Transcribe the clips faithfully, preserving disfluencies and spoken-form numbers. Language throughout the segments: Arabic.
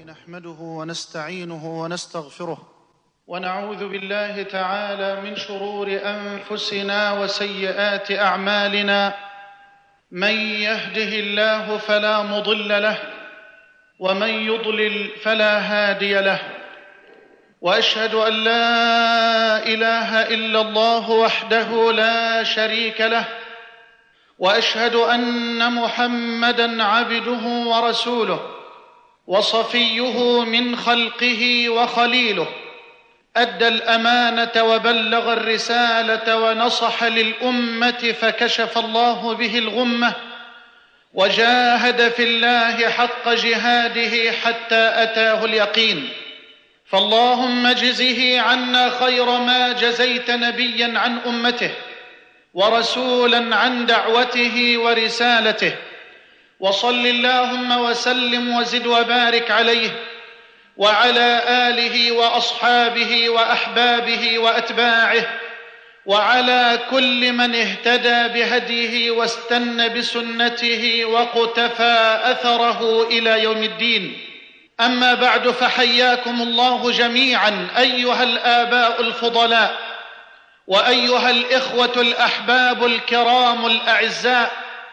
نحمده ونستعينه ونستغفره ونعوذ بالله تعالى من شرور أنفسنا وسيئات أعمالنا. من يهده الله فلا مضل له ومن يضلل فلا هادي له، وأشهد أن لا إله إلا الله وحده لا شريك له، وأشهد أن محمدًا عبده ورسوله وصفيه من خلقه وخليله، أدى الأمانة وبلغ الرسالة ونصح للأمة فكشف الله به الغمة، وجاهد في الله حق جهاده حتى أتاه اليقين. فاللهم اجزه عنا خير ما جزيت نبيا عن أمته ورسولا عن دعوته ورسالته، وصل اللهم وسلم وزد وبارك عليه وعلى آله وأصحابه وأحبابه وأتباعه وعلى كل من اهتدى بهديه واستنى بسنته وقتفى أثره إلى يوم الدين. أما بعد، فحياكم الله جميعا أيها الآباء الفضلاء وأيها الإخوة الأحباب الكرام الأعزاء،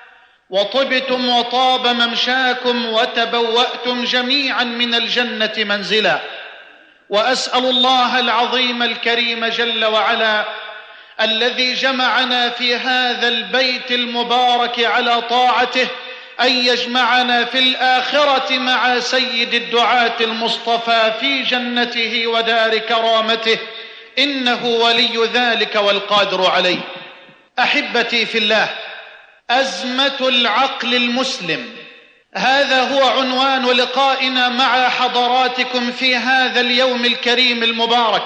وطبتم وطاب ممشاكم وتبوأتم جميعا من الجنة منزلا. وأسأل الله العظيم الكريم جل وعلا الذي جمعنا في هذا البيت المبارك على طاعته أن يجمعنا في الآخرة مع سيد الدعاة المصطفى في جنته ودار كرامته، إنه ولي ذلك والقادر عليه. أحبتي في الله، أزمة العقل المسلم، هذا هو عنوان لقائنا مع حضراتكم في هذا اليوم الكريم المبارك.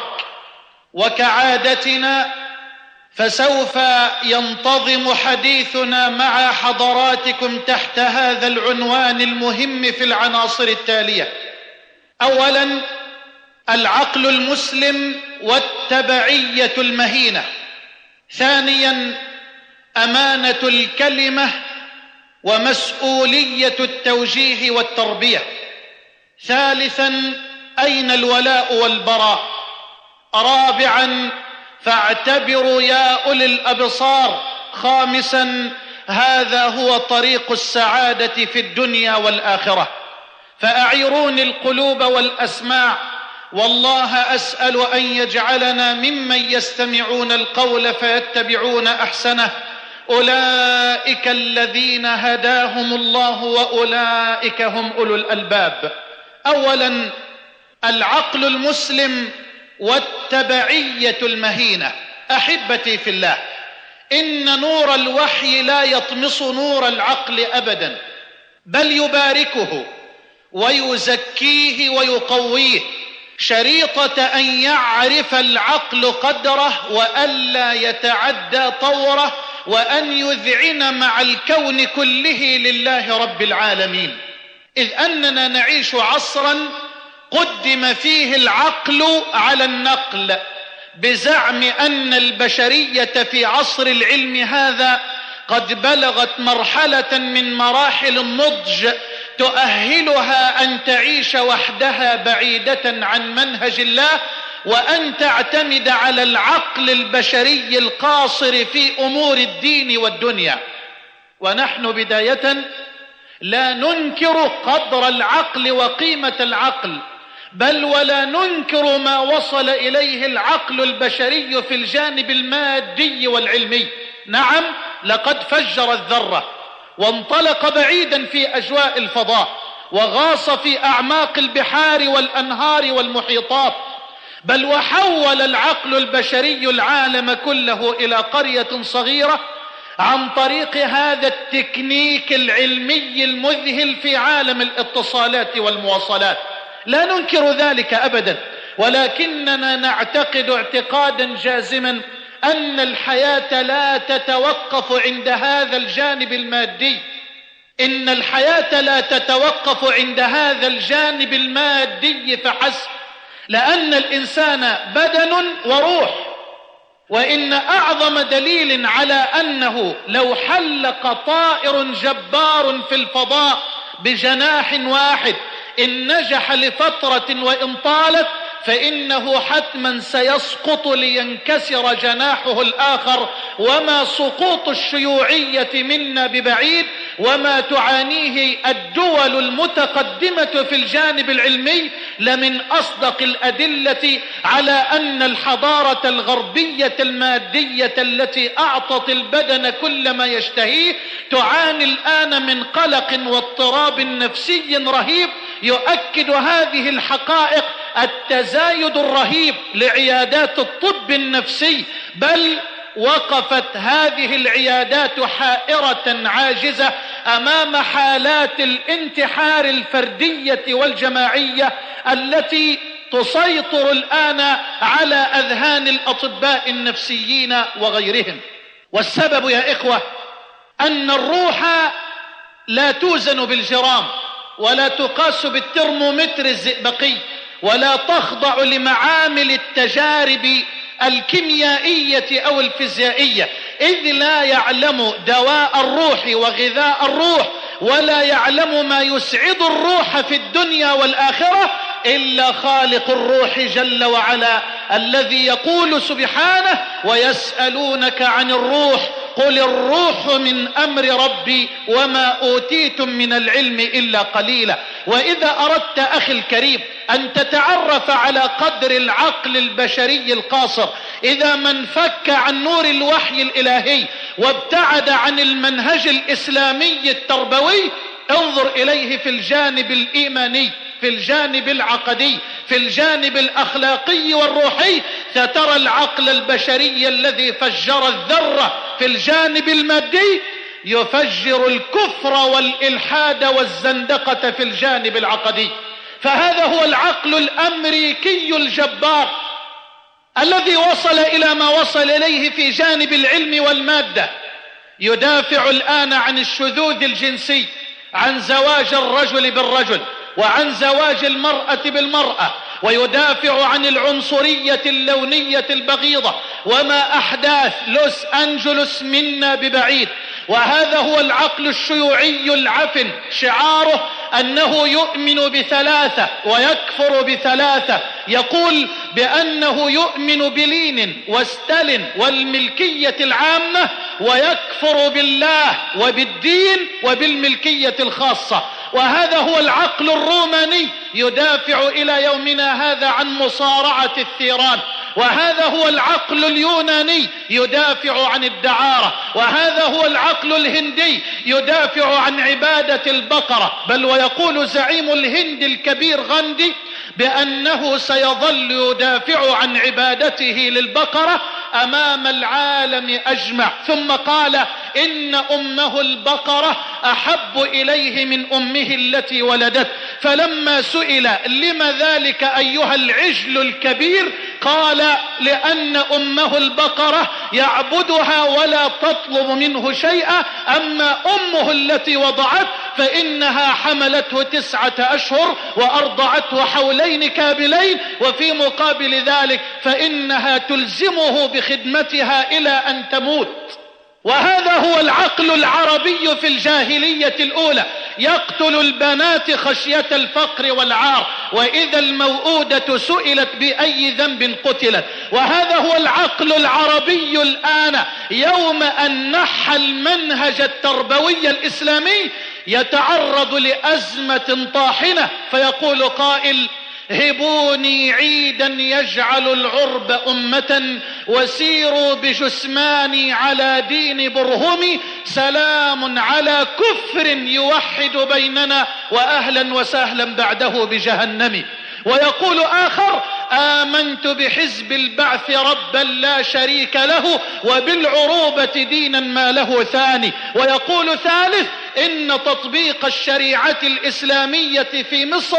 وكعادتنا فسوف ينتظم حديثنا مع حضراتكم تحت هذا العنوان المهم في العناصر التالية: أولا، العقل المسلم والتبعية المهينة. ثانيا، أمانة الكلمة ومسؤولية التوجيه والتربية. ثالثا، أين الولاء والبراء. رابعا، فاعتبروا يا أولي الأبصار. خامسا، هذا هو طريق السعادة في الدنيا والآخرة. فأعيروني القلوب والأسماع، والله أسأل أن يجعلنا ممن يستمعون القول فيتبعون أحسنه. أولئك الذين هداهم الله وأولئك هم أولو الألباب. أولا، العقل المسلم والتبعية المهينة. أحبتي في الله، إن نور الوحي لا يطمس نور العقل أبدا، بل يباركه ويزكيه ويقويه، شريطة أن يعرف العقل قدره وألا يتعدى طوره، وأن يذعن مع الكون كله لله رب العالمين. إذ أننا نعيش عصرا قدم فيه العقل على النقل، بزعم أن البشرية في عصر العلم هذا قد بلغت مرحلة من مراحل النضج تؤهلها أن تعيش وحدها بعيدة عن منهج الله، وأن تعتمد على العقل البشري القاصر في أمور الدين والدنيا. ونحن بداية لا ننكر قدر العقل وقيمة العقل، بل ولا ننكر ما وصل إليه العقل البشري في الجانب المادي والعلمي. نعم، لقد فجر الذرة وانطلق بعيدا في أجواء الفضاء، وغاص في أعماق البحار والأنهار والمحيطات، بل وحول العقل البشري العالم كله إلى قرية صغيرة عن طريق هذا التكنيك العلمي المذهل في عالم الاتصالات والمواصلات. لا ننكر ذلك أبدا، ولكننا نعتقد اعتقادا جازما أن الحياة لا تتوقف عند هذا الجانب المادي. إن الحياة لا تتوقف عند هذا الجانب المادي فحسب، لأن الإنسان بدن وروح. وإن أعظم دليل على أنه لو حلق طائر جبار في الفضاء بجناح واحد إن نجح لفترة وإن طالت فإنه حتما سيسقط لينكسر جناحه الآخر. وما سقوط الشيوعية منا ببعيد، وما تعانيه الدول المتقدمة في الجانب العلمي لمن أصدق الأدلة على أن الحضارة الغربية المادية التي أعطت البدن كل ما يشتهيه تعاني الآن من قلق واضطراب نفسي رهيب. يؤكد هذه الحقائق التزايد الرهيب لعيادات الطب النفسي، بل وقفت هذه العيادات حائرة عاجزة أمام حالات الانتحار الفردية والجماعية التي تسيطر الآن على أذهان الأطباء النفسيين وغيرهم. والسبب يا إخوة أن الروح لا توزن بالجرام، ولا تقاس بالترمومتر الزئبقي، ولا تخضع لمعامل التجارب الكيميائية أو الفيزيائية، إذ لا يعلم دواء الروح وغذاء الروح، ولا يعلم ما يسعد الروح في الدنيا والآخرة إلا خالق الروح جل وعلا، الذي يقول سبحانه: ويسألونك عن الروح قل الروح من أمر ربي وما أوتيتم من العلم إلا قليلا. وإذا أردت أخي الكريم أن تتعرف على قدر العقل البشري القاصر، إذا ما انفك عن نور الوحي الإلهي وابتعد عن المنهج الإسلامي التربوي، انظر إليه في الجانب الإيماني، في الجانب العقدي، في الجانب الأخلاقي والروحي، سترى العقل البشري الذي فجر الذرة في الجانب المادي يفجر الكفر والإلحاد والزندقة في الجانب العقدي. فهذا هو العقل الأمريكي الجبار الذي وصل إلى ما وصل إليه في جانب العلم والمادة. يدافع الآن عن الشذوذ الجنسي، عن زواج الرجل بالرجل، وعن زواج المرأة بالمرأة، ويدافع عن العنصرية اللونية البغيضة، وما أحداث لوس أنجلوس منا ببعيد. وهذا هو العقل الشيوعي العفن، شعاره أنه يؤمن بثلاثة ويكفر بثلاثة، يقول بأنه يؤمن بلينين وستالين والملكية العامة، ويكفر بالله وبالدين وبالملكية الخاصة. وهذا هو العقل الروماني يدافع إلى يومنا هذا عن مصارعة الثيران. وهذا هو العقل اليوناني يدافع عن الدعارة. وهذا هو العقل الهندي يدافع عن عبادة البقرة، بل ويقول زعيم الهند الكبير غاندي بأنه سيظل يدافع عن عبادته للبقرة أمام العالم أجمع. ثم قال إن أمه البقرة أحب إليه من أمه التي ولدت. فلما سئل لم ذلك أيها العجل الكبير، قال لأن أمه البقرة يعبدها ولا تطلب منه شيئا، أما أمه التي وضعت فإنها حملته تسعة أشهر وأرضعته حولين كاملين، وفي مقابل ذلك فإنها تلزمه بخدمتها إلى أن تموت. وهذا هو العقل العربي في الجاهلية الأولى، يقتل البنات خشية الفقر والعار، وإذا الموءودة سئلت بأي ذنب قتلت. وهذا هو العقل العربي الآن يوم أن نحى المنهج التربوي الإسلامي يتعرض لأزمة طاحنة، فيقول قائل: هبوني عيدا يجعل العرب أمة، وسيروا بجثماني على دين برهمي، سلام على كفر يوحد بيننا، وأهلا وسهلا بعده بجهنم. ويقول آخر: آمنت بحزب البعث ربا لا شريك له، وبالعروبة دينا ما له ثاني. ويقول ثالث: إن تطبيق الشريعة الإسلامية في مصر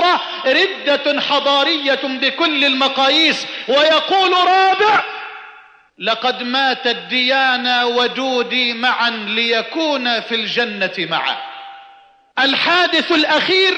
ردة حضارية بكل المقاييس. ويقول رابع: لقد ماتت ديانا ودودي معا ليكون في الجنة معا. الحادث الأخير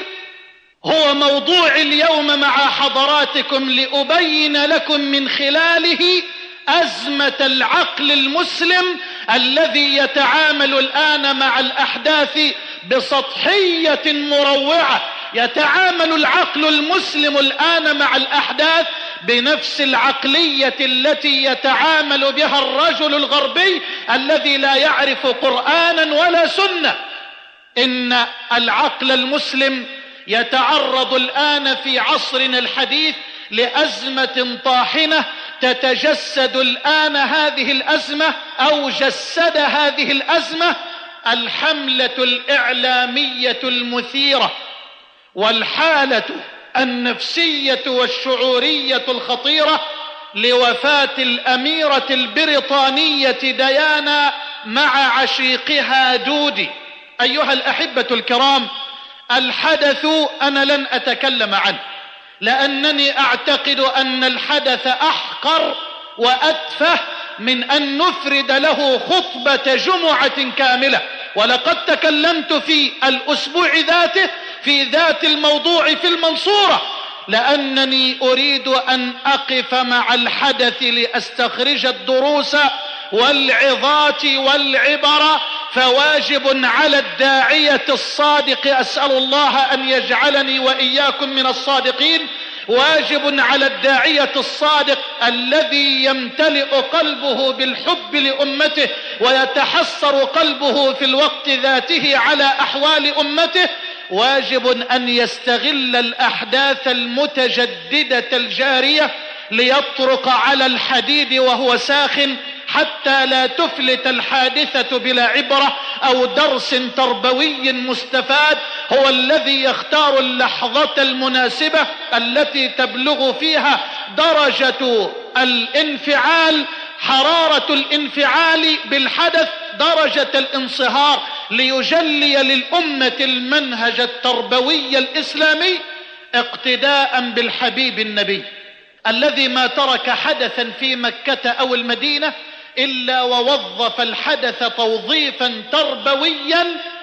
هو موضوع اليوم مع حضراتكم، لأبين لكم من خلاله أزمة العقل المسلم الذي يتعامل الآن مع الأحداث بسطحية مروعة، يتعامل العقل المسلم الآن مع الأحداث بنفس العقلية التي يتعامل بها الرجل الغربي الذي لا يعرف قرآنا ولا سنة. إن العقل المسلم يتعرض الآن في عصرنا الحديث لأزمة طاحنة تتجسد الآن هذه الأزمة أو جسد هذه الأزمة الحملة الإعلامية المثيرة والحالة النفسية والشعورية الخطيرة لوفاة الأميرة البريطانية ديانا مع عشيقها دودي. أيها الأحبة الكرام، الحدث أنا لن أتكلم عنه لأنني أعتقد أن الحدث أحقر وأتفه من أن نفرد له خطبة جمعة كاملة، ولقد تكلمت في الأسبوع ذاته في ذات الموضوع في المنصورة، لأنني أريد أن أقف مع الحدث لأستخرج الدروس والعظات والعبر. فواجب على الداعية الصادق، أسأل الله أن يجعلني وإياكم من الصادقين، واجب على الداعية الصادق الذي يمتلئ قلبه بالحب لأمته ويتحسر قلبه في الوقت ذاته على أحوال أمته، واجب أن يستغل الأحداث المتجددة الجارية ليطرق على الحديد وهو ساخن حتى لا تفلت الحادثة بلا عبرة أو درس تربوي مستفاد. هو الذي يختار اللحظة المناسبة التي تبلغ فيها درجة الانفعال، حرارة الانفعال بالحدث درجة الانصهار، ليجلي للأمة المنهج التربوي الإسلامي اقتداء بالحبيب النبي الذي ما ترك حدثا في مكة أو المدينة إلا ووظف الحدث توظيفا تربويا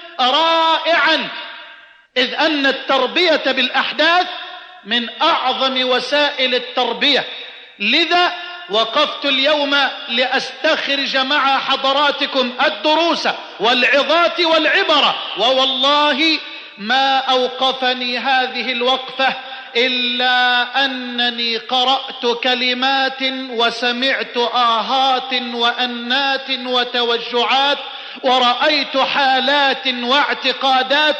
رائعا، إذ أن التربية بالأحداث من أعظم وسائل التربية. لذا وقفت اليوم لأستخرج مع حضراتكم الدروس والعظات والعبر، ووالله ما أوقفني هذه الوقفة إلا أنني قرأت كلمات وسمعت آهات وأنات وتوجعات ورأيت حالات واعتقادات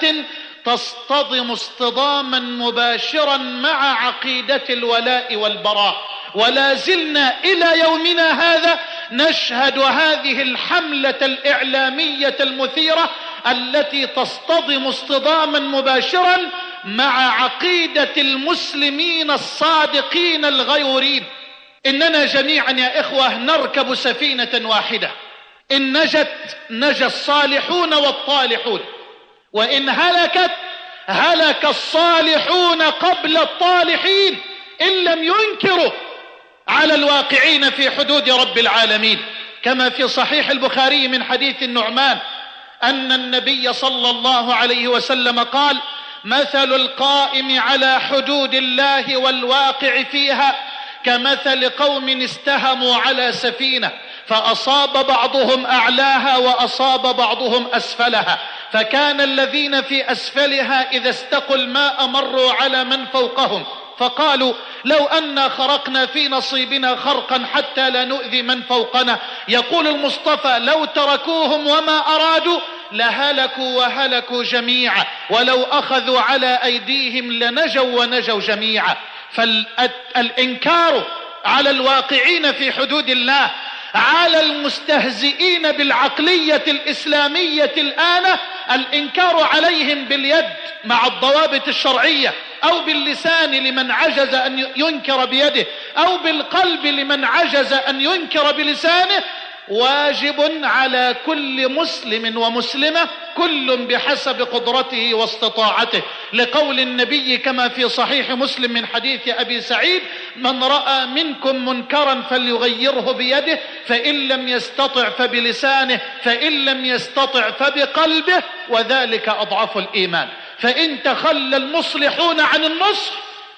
تصطدم اصطداما مباشرا مع عقيدة الولاء والبراء، ولا زلنا إلى يومنا هذا نشهد هذه الحملة الإعلامية المثيرة التي تصطدم اصطداما مباشرا مع عقيدة المسلمين الصادقين الغيورين. إننا جميعا يا إخوة نركب سفينة واحدة، إن نجت نجى الصالحون والطالحون، وإن هلكت هلك الصالحون قبل الطالحين إن لم ينكروا على الواقعين في حدود رب العالمين. كما في صحيح البخاري من حديث النعمان أن النبي صلى الله عليه وسلم قال: مثل القائم على حدود الله والواقع فيها كمثل قوم استهموا على سفينة فأصاب بعضهم أعلاها وأصاب بعضهم أسفلها، فكان الذين في أسفلها إذا استقوا الماء مروا على من فوقهم فقالوا: لو أنا خرقنا في نصيبنا خرقا حتى لا نؤذي من فوقنا. يقول المصطفى: لو تركوهم وما أرادوا لهلكوا وهلكوا جميعا، ولو أخذوا على أيديهم لنجوا ونجوا جميعا. فالإنكار على الواقعين في حدود الله، على المستهزئين بالعقلية الإسلامية الآن، الإنكار عليهم باليد مع الضوابط الشرعية، أو باللسان لمن عجز أن ينكر بيده، أو بالقلب لمن عجز أن ينكر بلسانه، واجب على كل مسلم ومسلمة كل بحسب قدرته واستطاعته، لقول النبي كما في صحيح مسلم من حديث أبي سعيد: من رأى منكم منكرا فليغيره بيده، فإن لم يستطع فبلسانه، فإن لم يستطع فبقلبه، وذلك أضعف الإيمان. فإن تخلى المصلحون عن النصح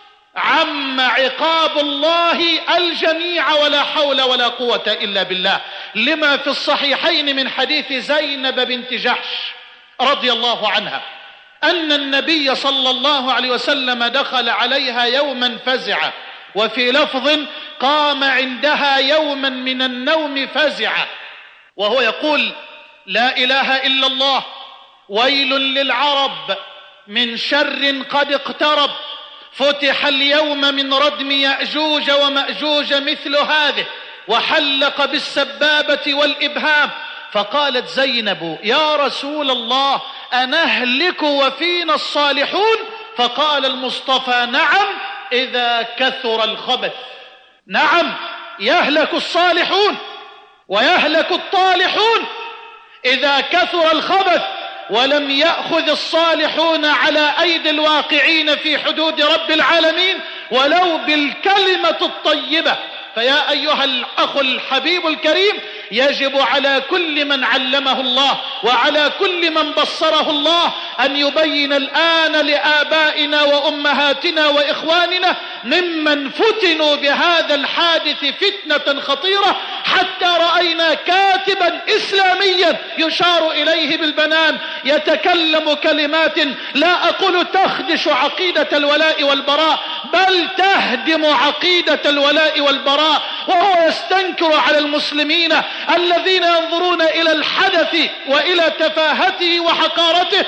عم عقاب الله الجميع ولا حول ولا قوة إلا بالله، لما في الصحيحين من حديث زينب بنت جحش رضي الله عنها أن النبي صلى الله عليه وسلم دخل عليها يوما فزعا، وفي لفظ قام عندها يوما من النوم فزعا وهو يقول: لا إله إلا الله، ويل للعرب من شر قد اقترب، فتح اليوم من ردم يأجوج ومأجوج مثل هذه، وحلق بالسبابة والإبهام. فقالت زينب: يا رسول الله، أنهلك وفينا الصالحون؟ فقال المصطفى: نعم، إذا كثر الخبث. نعم، يهلك الصالحون ويهلك الطالحون إذا كثر الخبث، ولم يأخذ الصالحون على أيدي الواقعين في حدود رب العالمين ولو بالكلمة الطيبة. فيا أيها الأخ الحبيب الكريم، يجب على كل من علمه الله وعلى كل من بصره الله أن يبين الآن لآبائنا وأمهاتنا وإخواننا ممن فتنوا بهذا الحادث فتنة خطيرة، حتى رأينا كاتبا إسلاميا يشار إليه بالبنان يتكلم كلمات لا أقول تخدش عقيدة الولاء والبراء، بل تهدم عقيدة الولاء والبراء، وهو يستنكر على المسلمين الذين ينظرون إلى الحدث وإلى تفاهته وحقارته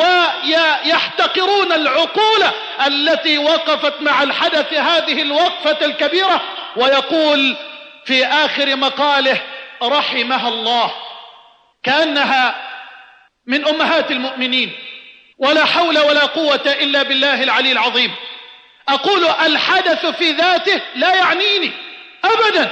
ويحتقرون العقول التي وقفت مع الحدث هذه الوقفة الكبيرة. ويقول في آخر مقاله: رحمها الله، كأنها من أمهات المؤمنين، ولا حول ولا قوة إلا بالله العلي العظيم. أقول الحدث في ذاته لا يعنيني أبدا،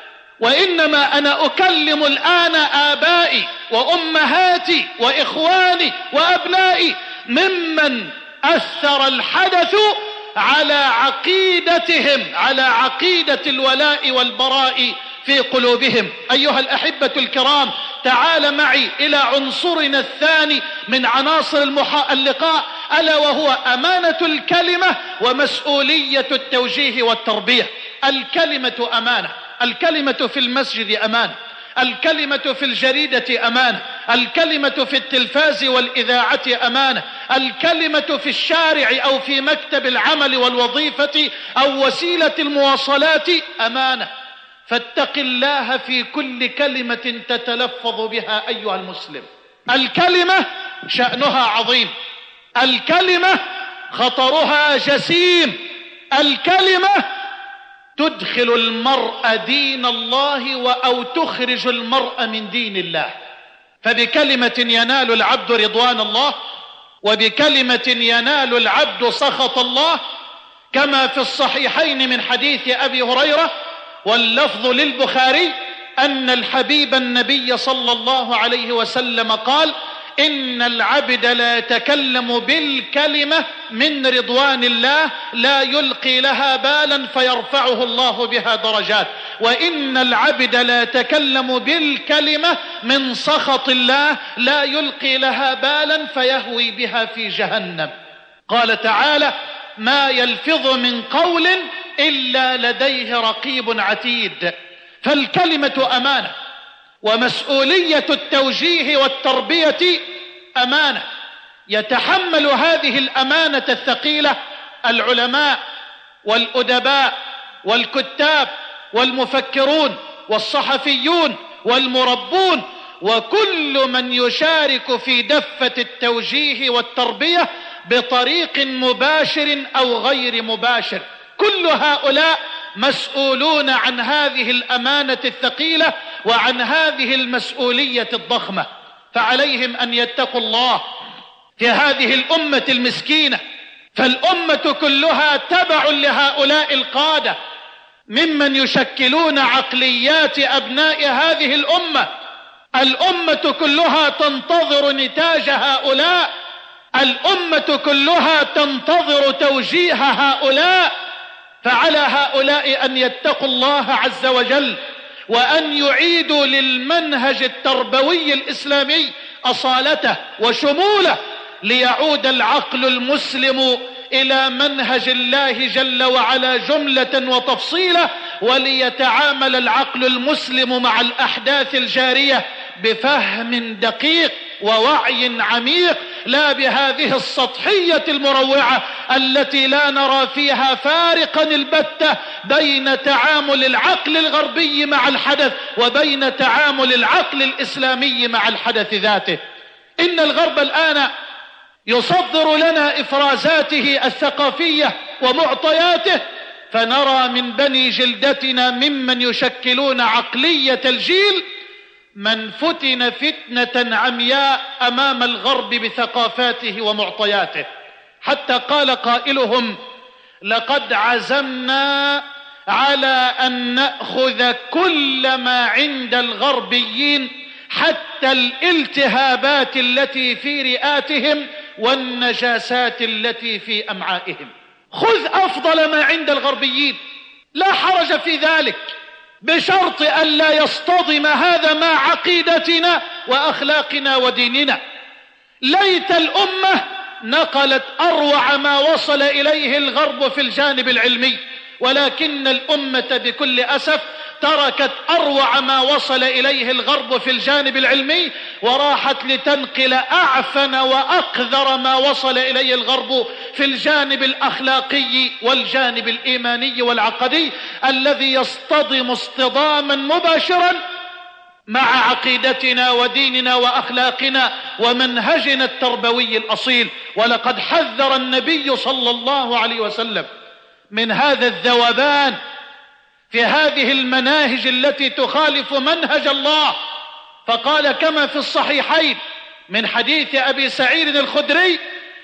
وإنما أنا أكلم الآن آبائي وأمهاتي وإخواني وأبنائي ممن أثر الحدث على عقيدتهم، على عقيدة الولاء والبراء في قلوبهم. أيها الأحبة الكرام، تعال معي إلى عنصرنا الثاني من عناصر اللقاء، ألا وهو أمانة الكلمة ومسؤولية التوجيه والتربية. الكلمة أمانة، الكلمة في المسجد أمانة، الكلمة في الجريدة أمانة، الكلمة في التلفاز والإذاعة أمانة، الكلمة في الشارع أو في مكتب العمل والوظيفة أو وسيلة المواصلات أمانة. فاتق الله في كل كلمة تتلفظ بها أيها المسلم. الكلمة شأنها عظيم، الكلمة خطرها جسيم، الكلمة تدخل المرء دين الله أو تخرج المرء من دين الله. فبكلمة ينال العبد رضوان الله، وبكلمة ينال العبد سخط الله، كما في الصحيحين من حديث أبي هريرة واللفظ للبخاري أن الحبيب النبي صلى الله عليه وسلم قال: إن العبد لا يتكلم بالكلمة من رضوان الله لا يلقي لها بالا فيرفعه الله بها درجات، وإن العبد لا يتكلم بالكلمة من سخط الله لا يلقي لها بالا فيهوي بها في جهنم. قال تعالى: ما يلفظ من قول إلا لديه رقيب عتيد. فالكلمة أمانة، ومسؤولية التوجيه والتربية أمانة. يتحمل هذه الأمانة الثقيلة العلماء والأدباء والكتاب والمفكرون والصحفيون والمربون وكل من يشارك في دفة التوجيه والتربية بطريق مباشر أو غير مباشر. كل هؤلاء مسؤولون عن هذه الأمانة الثقيلة وعن هذه المسؤولية الضخمة، فعليهم أن يتقوا الله في هذه الأمة المسكينة. فالأمة كلها تبع لهؤلاء القادة ممن يشكلون عقليات أبناء هذه الأمة. الأمة كلها تنتظر نتاج هؤلاء، الأمة كلها تنتظر توجيه هؤلاء. فعلى هؤلاء أن يتقوا الله عز وجل وأن يعيدوا للمنهج التربوي الإسلامي أصالته وشموله، ليعود العقل المسلم إلى منهج الله جل وعلا جملة وتفصيلا، وليتعامل العقل المسلم مع الأحداث الجارية بفهم دقيق ووعي عميق، لا بهذه السطحية المروعة التي لا نرى فيها فارقا البتة بين تعامل العقل الغربي مع الحدث وبين تعامل العقل الإسلامي مع الحدث ذاته. إن الغرب الآن يصدر لنا إفرازاته الثقافية ومعطياته، فنرى من بني جلدتنا ممن يشكلون عقلية الجيل من فتن فتنة عمياء أمام الغرب بثقافاته ومعطياته، حتى قال قائلهم: لقد عزمنا على أن نأخذ كل ما عند الغربيين حتى الالتهابات التي في رئاتهم والنجاسات التي في أمعائهم. خذ أفضل ما عند الغربيين، لا حرج في ذلك، بشرط أن لا يصطدم هذا مع عقيدتنا وأخلاقنا وديننا. ليت الأمة نقلت أروع ما وصل إليه الغرب في الجانب العلمي، ولكن الأمة بكل أسف تركت أروع ما وصل إليه الغرب في الجانب العلمي وراحت لتنقل أعفن وأقذر ما وصل إليه الغرب في الجانب الأخلاقي والجانب الإيماني والعقدي، الذي يصطدم اصطداما مباشرا مع عقيدتنا وديننا وأخلاقنا ومنهجنا التربوي الأصيل. ولقد حذر النبي صلى الله عليه وسلم من هذا الذوبان في هذه المناهج التي تخالف منهج الله، فقال كما في الصحيحين من حديث أبي سعيد الخدري: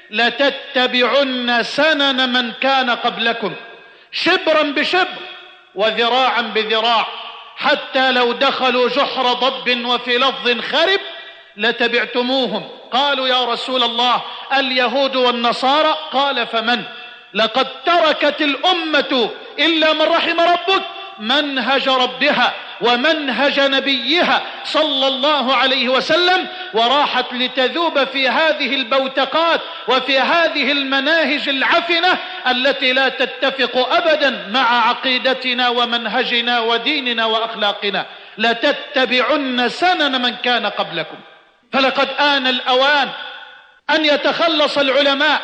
لتتبعن سنن من كان قبلكم شبرا بشبر وذراعا بذراع، حتى لو دخلوا جحر ضب وفي لفظ خرب لتبعتموهم. قالوا يا رسول الله اليهود والنصارى؟ قال فمن؟ لقد تركت الأمة إلا من رحم ربك منهج ربها ومنهج نبيها صلى الله عليه وسلم، وراحت لتذوب في هذه البوتقات وفي هذه المناهج العفنة التي لا تتفق أبدا مع عقيدتنا ومنهجنا وديننا وأخلاقنا. لتتبعن سنن من كان قبلكم. فلقد آن الأوان أن يتخلص العلماء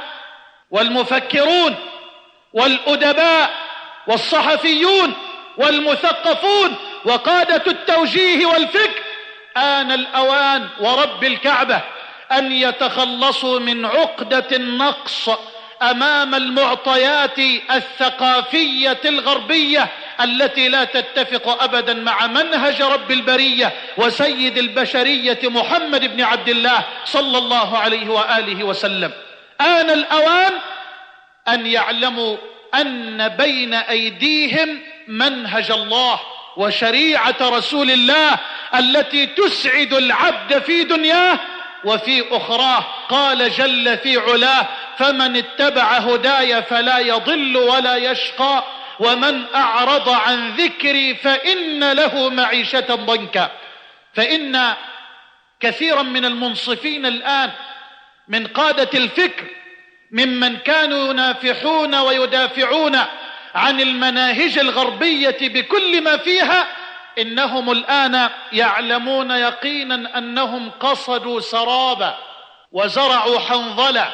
والمفكرون والأدباء والصحفيون والمثقفون وقادة التوجيه والفكر، آن الأوان ورب الكعبة أن يتخلصوا من عقدة النقص أمام المعطيات الثقافية الغربية التي لا تتفق أبدا مع منهج رب البرية وسيد البشرية محمد بن عبد الله صلى الله عليه وآله وسلم. آن الأوان أن يعلموا أن بين أيديهم منهج الله وشريعة رسول الله التي تسعد العبد في دنياه وفي أخراه. قال جل في علاه: فمن اتبع هداي فلا يضل ولا يشقى ومن أعرض عن ذكري فإن له معيشة ضنكا. فإن كثيرا من المنصفين الآن من قادة الفكر ممن كانوا ينافحون ويدافعون عن المناهج الغربية بكل ما فيها، إنهم الآن يعلمون يقينا أنهم قصدوا سرابا وزرعوا حنظلة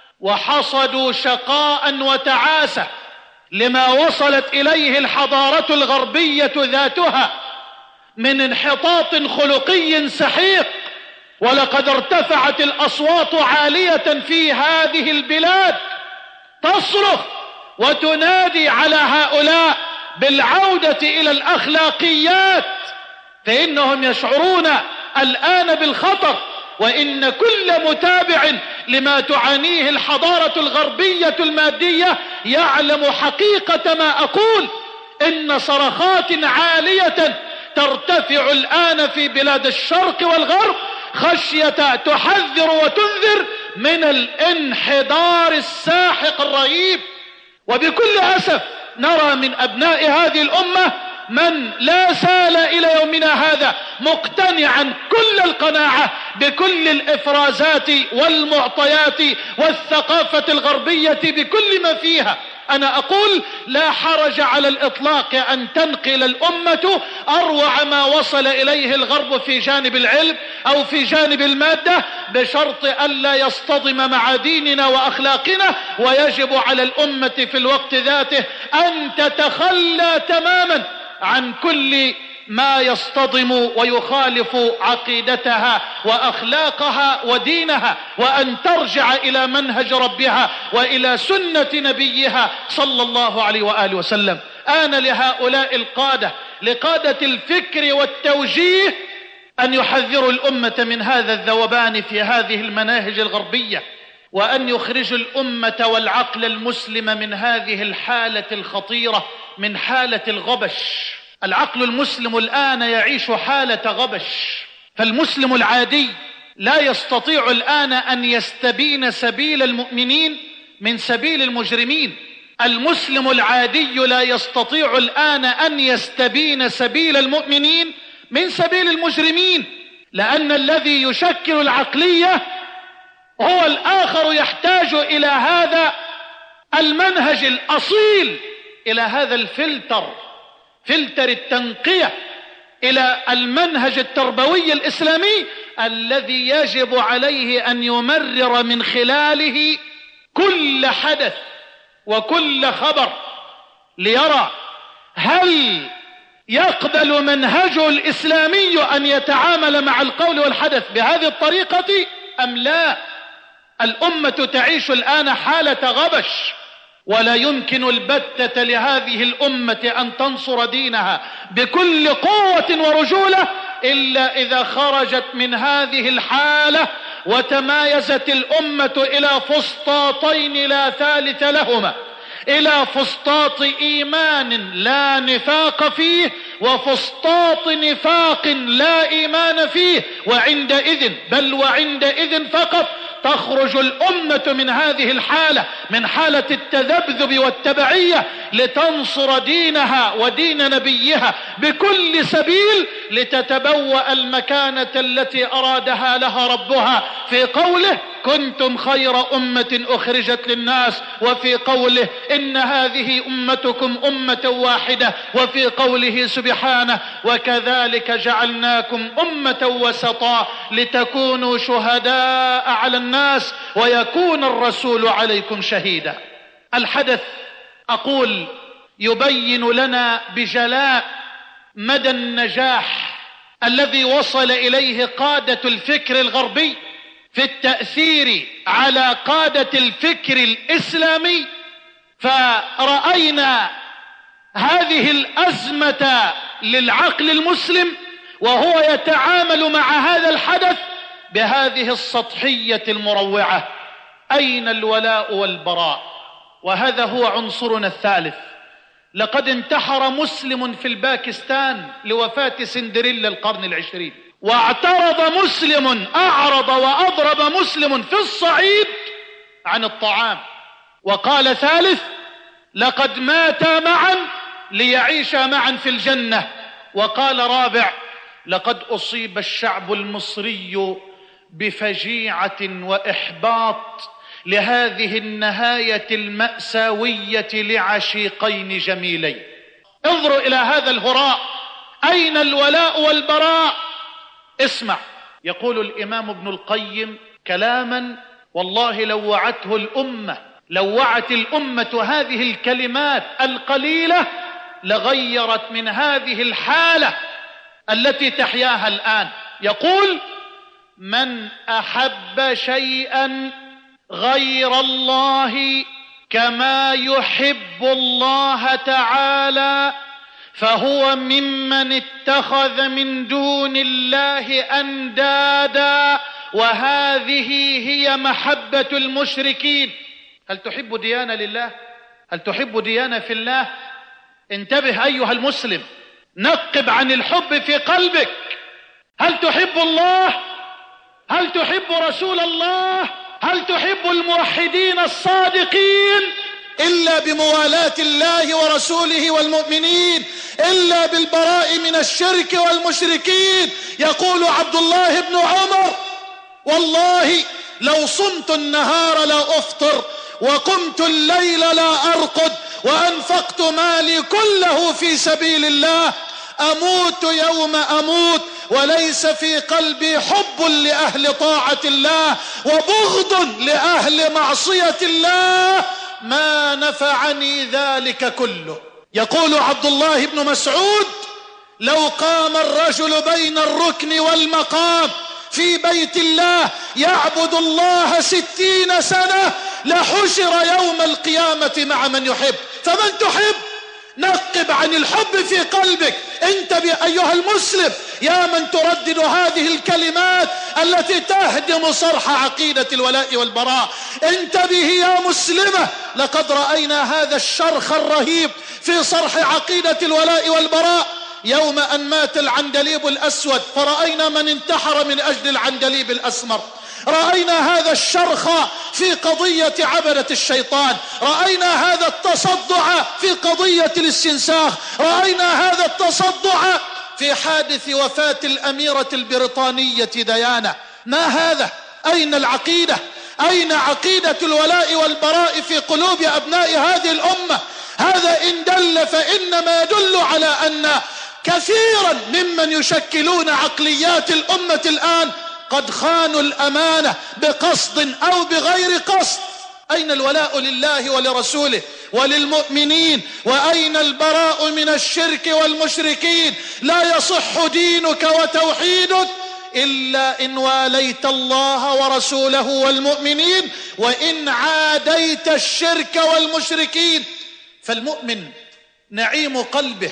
وحصدوا شقاء وتعاسة لما وصلت إليه الحضارة الغربية ذاتها من انحطاط خلقي سحيق. ولقد ارتفعت الأصوات عالية في هذه البلاد تصرخ وتنادي على هؤلاء بالعودة إلى الأخلاقيات، فإنهم يشعرون الآن بالخطر. وإن كل متابع لما تعانيه الحضارة الغربية المادية يعلم حقيقة ما أقول. إن صرخات عالية ترتفع الآن في بلاد الشرق والغرب خشية تحذر وتنذر من الانحدار الساحق الرهيب. وبكل أسف نرى من أبناء هذه الأمة من لا زال إلى يومنا هذا مقتنعا كل القناعة بكل الإفرازات والمعطيات والثقافة الغربية بكل ما فيها، أنا أقول لا حرج على الإطلاق أن تنقل الأمة أروع ما وصل إليه الغرب في جانب العلم أو في جانب المادة، بشرط ألا يصطدم مع ديننا وأخلاقنا. ويجب على الأمة في الوقت ذاته أن تتخلى تماما عن كل ما يصطدم ويخالف عقيدتها وأخلاقها ودينها، وأن ترجع إلى منهج ربها وإلى سنة نبيها صلى الله عليه وآله وسلم. آن لهؤلاء القادة، لقادة الفكر والتوجيه، أن يحذروا الأمة من هذا الذوبان في هذه المناهج الغربية، وأن يخرجوا الأمة والعقل المسلم من هذه الحالة الخطيرة، من حالة الغبش. العقل المسلم الآن يعيش حالة غبش، فالمسلم العادي لا يستطيع الآن أن يستبين سبيل المؤمنين من سبيل المجرمين. المسلم العادي لا يستطيع الآن أن يستبين سبيل المؤمنين من سبيل المجرمين، لأن الذي يشكل العقلية هو الآخر، يحتاج إلى هذا المنهج الأصيل، إلى هذا الفلتر، فلتر التنقية، إلى المنهج التربوي الإسلامي الذي يجب عليه أن يمرر من خلاله كل حدث وكل خبر، ليرى هل يقبل منهجه الإسلامي أن يتعامل مع القول والحدث بهذه الطريقة أم لا. الأمة تعيش الآن حالة غبش، ولا يمكن البتة لهذه الأمة أن تنصر دينها بكل قوة ورجولة إلا إذا خرجت من هذه الحالة وتمايزت الأمة إلى فسطاطين لا ثالث لهما، إلى فسطاط إيمان لا نفاق فيه وفسطاط نفاق لا إيمان فيه. وعندئذ، بل وعندئذ فقط، تخرج الأمة من هذه الحالة، من حالة التذبذب والتبعية، لتنصر دينها ودين نبيها بكل سبيل، لتتبوأ المكانة التي أرادها لها ربها في قوله كنتم خير أمة أخرجت للناس، وفي قوله إن هذه أمتكم أمة واحدة، وفي قوله سبحانه وكذلك جعلناكم أمة وسطا لتكونوا شهداء على الناس ويكون الرسول عليكم شهيدا. الحدث أقول يبين لنا بجلاء مدى النجاح الذي وصل إليه قادة الفكر الغربي في التأثير على قادة الفكر الإسلامي. فرأينا هذه الأزمة للعقل المسلم وهو يتعامل مع هذا الحدث بهذه السطحية المروعة. أين الولاء والبراء؟ وهذا هو عنصرنا الثالث. لقد انتحر مسلم في الباكستان لوفاة سندريلا القرن العشرين، واعترض مسلم، أعرض وأضرب مسلم في الصعيد عن الطعام، وقال ثالث لقد ماتا معا ليعيشا معا في الجنة، وقال رابع لقد أصيب الشعب المصري بفجيعة وإحباط لهذه النهاية المأساوية لعشيقين جميلين. انظروا إلى هذا الهراء، أين الولاء والبراء؟ اسمع، يقول الإمام ابن القيم كلاما والله لو وعته الأمة، لو وعت الأمة هذه الكلمات القليلة لغيرت من هذه الحالة التي تحياها الآن. يقول من أحب شيئا غير الله كما يحب الله تعالى فهو ممن اتخذ من دون الله أندادا، وهذه هي محبة المشركين. هل تحب ديانة لله؟ هل تحب ديانة في الله؟ انتبه أيها المسلم، نقب عن الحب في قلبك. هل تحب الله؟ هل تحب رسول الله؟ هل تحب الموحدين الصادقين؟ إلا بموالاة الله ورسوله والمؤمنين، إلا بالبراء من الشرك والمشركين. يقول عبد الله بن عمر والله لو صمت النهار لا أفطر وقمت الليل لا أرقد وأنفقت مالي كله في سبيل الله، أموت يوم أموت وليس في قلبي حب لأهل طاعة الله وبغض لأهل معصية الله، ما نفعني ذلك كله. يقول عبد الله بن مسعود: لو قام الرجل بين الركن والمقام في بيت الله يعبد الله ستين سنة لحشر يوم القيامة مع من يحب. فمن تحب نقب عن الحب في قلبك. انتبه أيها المسلم يا من تردد هذه الكلمات التي تهدم صرح عقيدة الولاء والبراء. انتبه يا مسلمة، لقد رأينا هذا الشرخ الرهيب في صرح عقيدة الولاء والبراء يوم أن مات العندليب الأسود، فرأينا من انتحر من أجل العندليب الأسمر. رأينا هذا الشرخ في قضية عبدة الشيطان، رأينا هذا التصدع في قضية الاستنساخ، رأينا هذا التصدع في حادث وفاة الأميرة البريطانية ديانا. ما هذا؟ أين العقيدة؟ أين عقيدة الولاء والبراء في قلوب أبناء هذه الأمة؟ هذا إن دل فإنما يدل على أن كثيرا ممن يشكلون عقليات الأمة الآن قد خانوا الأمانة بقصد أو بغير قصد. أين الولاء لله ولرسوله وللمؤمنين؟ وأين البراء من الشرك والمشركين؟ لا يصح دينك وتوحيدك إلا إن واليت الله ورسوله والمؤمنين وإن عاديت الشرك والمشركين. فالمؤمن نعيم قلبه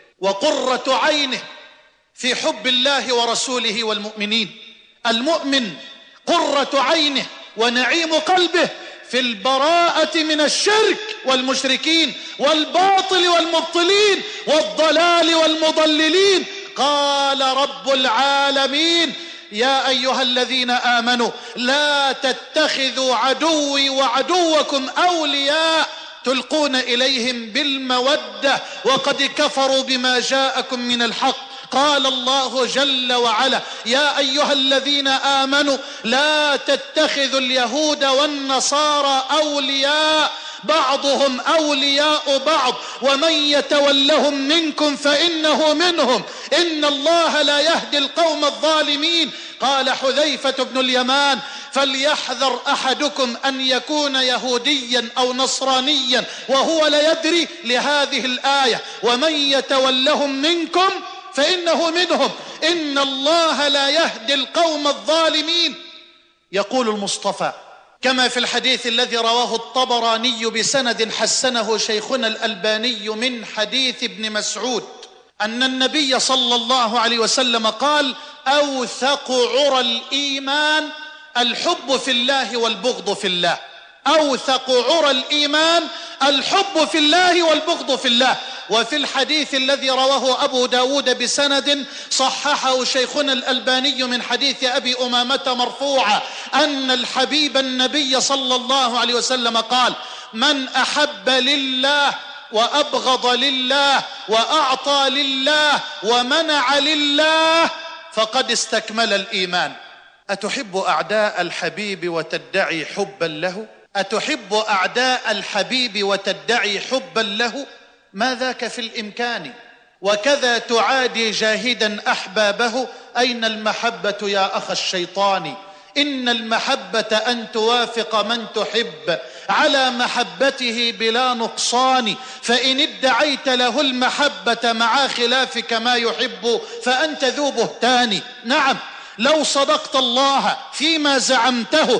وقرة عينه في حب الله ورسوله والمؤمنين. المؤمن قرة عينه ونعيم قلبه في البراءة من الشرك والمشركين والباطل والمبطلين والضلال والمضللين. قال رب العالمين: يا أيها الذين آمنوا لا تتخذوا عدوي وعدوكم أولياء تلقون إليهم بالمودة وقد كفروا بما جاءكم من الحق. قال الله جل وعلا: يا أيها الذين آمنوا لا تتخذوا اليهود والنصارى أولياء بعضهم أولياء بعض ومن يتولهم منكم فإنه منهم إن الله لا يهدي القوم الظالمين. قال حذيفة بن اليمان: فليحذر أحدكم أن يكون يهوديا أو نصرانيا وهو لا يدري، لهذه الآية: ومن يتولهم منكم فإنه منهم إن الله لا يهدي القوم الظالمين. يقول المصطفى كما في الحديث الذي رواه الطبراني بسند حسنه شيخنا الألباني من حديث ابن مسعود أن النبي صلى الله عليه وسلم قال: أوثق عرى الإيمان الحب في الله والبغض في الله. أوثق عرى الإيمان الحب في الله والبغض في الله. وفي الحديث الذي رواه أبو داود بسند صححه شيخنا الألباني من حديث أبي أمامة مرفوعا أن الحبيب النبي صلى الله عليه وسلم قال: من أحب لله وأبغض لله وأعطى لله ومنع لله فقد استكمل الإيمان. أتحب أعداء الحبيب وتدعي حبا له؟ أتحب أعداء الحبيب وتدعي حبا له؟ ما ذاك في الإمكان. وكذا تعادي جاهدا أحبابه. أين المحبة يا أخ الشيطان؟ إن المحبة أن توافق من تحب على محبته بلا نقصان، فإن ادعيت له المحبة مع خلافك ما يحب فأنت ذو بهتان. نعم، لو صدقت الله فيما زعمته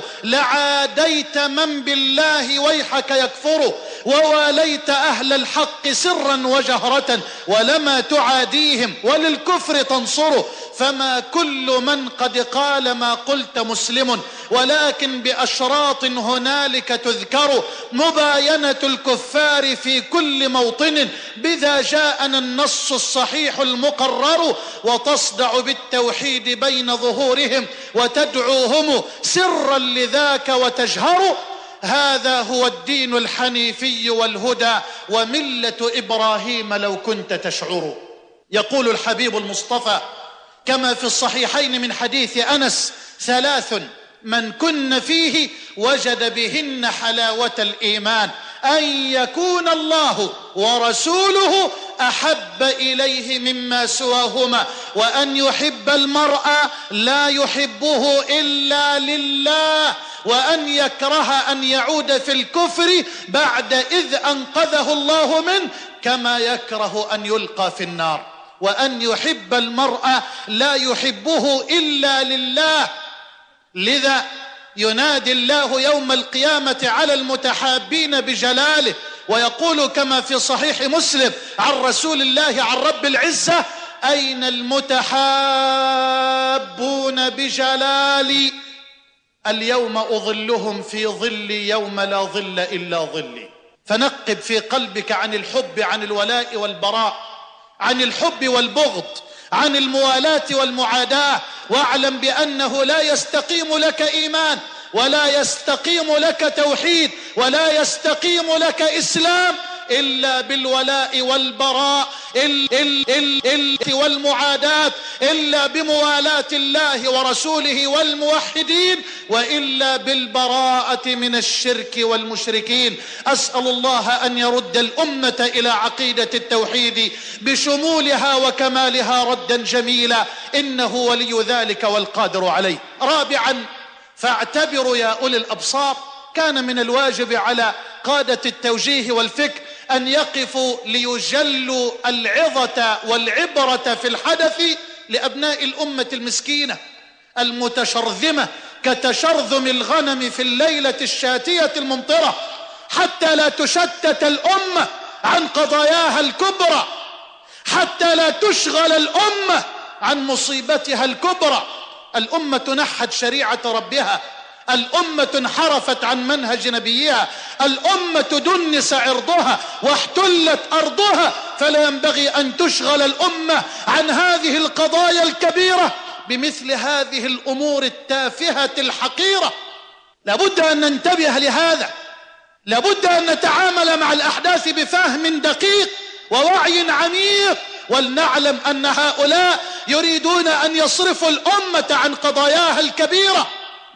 لعاديت من بالله ويحك يكفر، وواليت أهل الحق سرا وجهرة ولما تعاديهم وللكفر تنصره. فما كل من قد قال ما قلت مسلم، ولكن بأشراط هنالك تذكر مباينة الكفار في كل موطن، بذا جاءنا النص الصحيح المقرر. وتصدع بالتوحيد بين ظهورهم وتدعوهم سرا لذاك وتجهر. هذا هو الدين الحنيفي والهدى وملة إبراهيم لو كنت تشعر. يقول الحبيب المصطفى كما في الصحيحين من حديث أنس: ثلاث من كن فيه وجد بهن حلاوة الإيمان، أن يكون الله ورسوله أحب إليه مما سواهما، وأن يحب المرء لا يحبه إلا لله، وأن يكره أن يعود في الكفر بعد إذ أنقذه الله منه، كما يكره أن يلقى في النار. وأن يحب المرء لا يحبه إلا لله. لذا ينادي الله يوم القيامة على المتحابين بجلاله، ويقول كما في صحيح مسلم عن رسول الله عن رب العزة: أين المتحابون بجلالي؟ اليوم أظلهم في ظلي يوم لا ظل إلا ظلي. فنقب في قلبك عن الحب، عن الولاء والبراء، عن الحب والبغض، عن الموالاة والمعاداة، واعلم بأنه لا يستقيم لك إيمان، ولا يستقيم لك توحيد، ولا يستقيم لك إسلام إلا بالولاء والبراء، إلا, إلا, إلا والمعاداة، إلا بموالاة الله ورسوله والموحدين، وإلا بالبراءة من الشرك والمشركين. أسأل الله أن يرد الأمة إلى عقيدة التوحيد بشمولها وكمالها ردا جميلا، إنه ولي ذلك والقادر عليه. رابعا، فاعتبروا يا أولي الأبصار، كان من الواجب على قادة التوجيه والفكر أن يقفوا ليجلوا العظة والعبرة في الحدث لأبناء الأمة المسكينة المتشرذمة كتشرذم الغنم في الليلة الشاتية الممطرة، حتى لا تشتت الأمة عن قضاياها الكبرى، حتى لا تشغل الأمة عن مصيبتها الكبرى. الأمة نحت شريعة ربها، الأمة انحرفت عن منهج نبيها، الأمة دنس عرضها واحتلت أرضها، فلا ينبغي أن تشغل الأمة عن هذه القضايا الكبيرة بمثل هذه الأمور التافهة الحقيرة. لابد أن ننتبه لهذا، لابد أن نتعامل مع الأحداث بفهم دقيق ووعي عميق، ولنعلم أن هؤلاء يريدون أن يصرفوا الأمة عن قضاياها الكبيرة.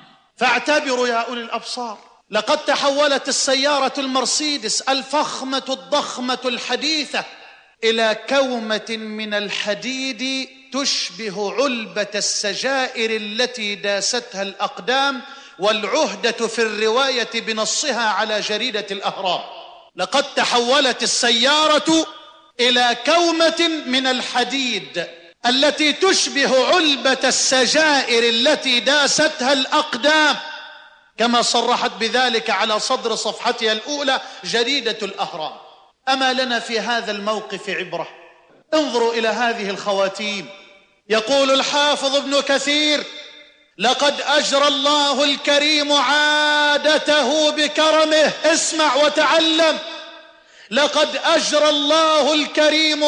فاعتبروا يا أولي الأبصار، لقد تحولت السيارة المرسيدس الفخمة الضخمة الحديثة إلى كومة من الحديد تشبه علبة السجائر التي داستها الأقدام، والعهدة في الرواية بنصها على جريدة الأهرام. لقد تحولت السيارة إلى كومة من الحديد التي تشبه علبة السجائر التي داستها الأقدام، كما صرحت بذلك على صدر صفحتها الأولى جريدة الأهرام. أما لنا في هذا الموقف عبرة؟ انظروا إلى هذه الخواتيم. يقول الحافظ ابن كثير: لقد أجرى الله الكريم عادته بكرمه. اسمع وتعلم. لقد أجرى الله الكريم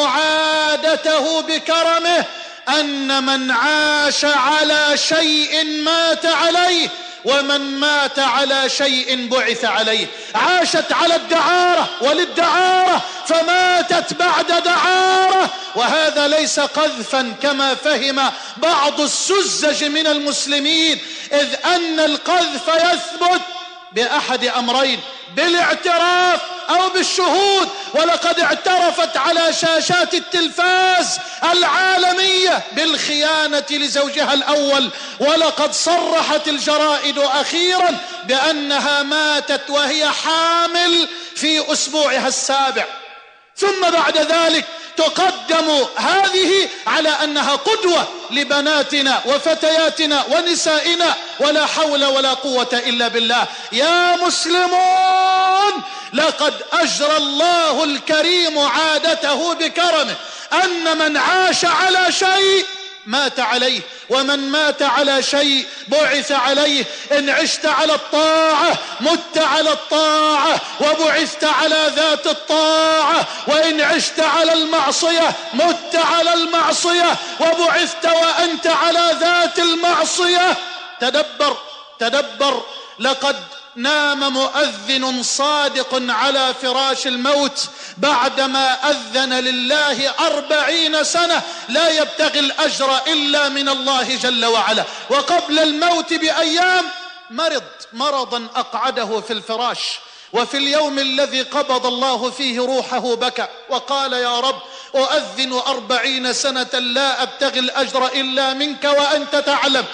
عادته بكرمه أن من عاش على شيء مات عليه، ومن مات على شيء بعث عليه. عاشت على الدعارة وللدعارة فماتت بعد دعارة، وهذا ليس قذفا كما فهم بعض السذج من المسلمين، إذ أن القذف يثبت بأحد أمرين: بالاعتراف أو بالشهود. ولقد اعترفت على شاشات التلفاز العالمية بالخيانة لزوجها الأول، ولقد صرحت الجرائد أخيرا بأنها ماتت وهي حامل في أسبوعها السابع. ثم بعد ذلك تقدم هذه على أنها قدوة لبناتنا وفتياتنا ونسائنا، ولا حول ولا قوة إلا بالله. يا مسلمون، لقد أجرى الله الكريم عادته بكرمه أن من عاش على شيء مات عليه، ومن مات على شيء بعث عليه. إن عشت على الطاعة مت على الطاعة وبعثت على ذات الطاعة، وإن عشت على المعصية مت على المعصية وبعثت وأنت على ذات المعصية. تدبر تدبر. لقد نام مؤذن صادق على فراش الموت بعدما أذن لله أربعين سنة لا يبتغي الأجر إلا من الله جل وعلا، وقبل الموت بأيام مرض مرضا أقعده في الفراش، وفي اليوم الذي قبض الله فيه روحه بكى وقال يا رب أؤذن أربعين سنة لا أبتغي الأجر إلا منك وأنت تعلم،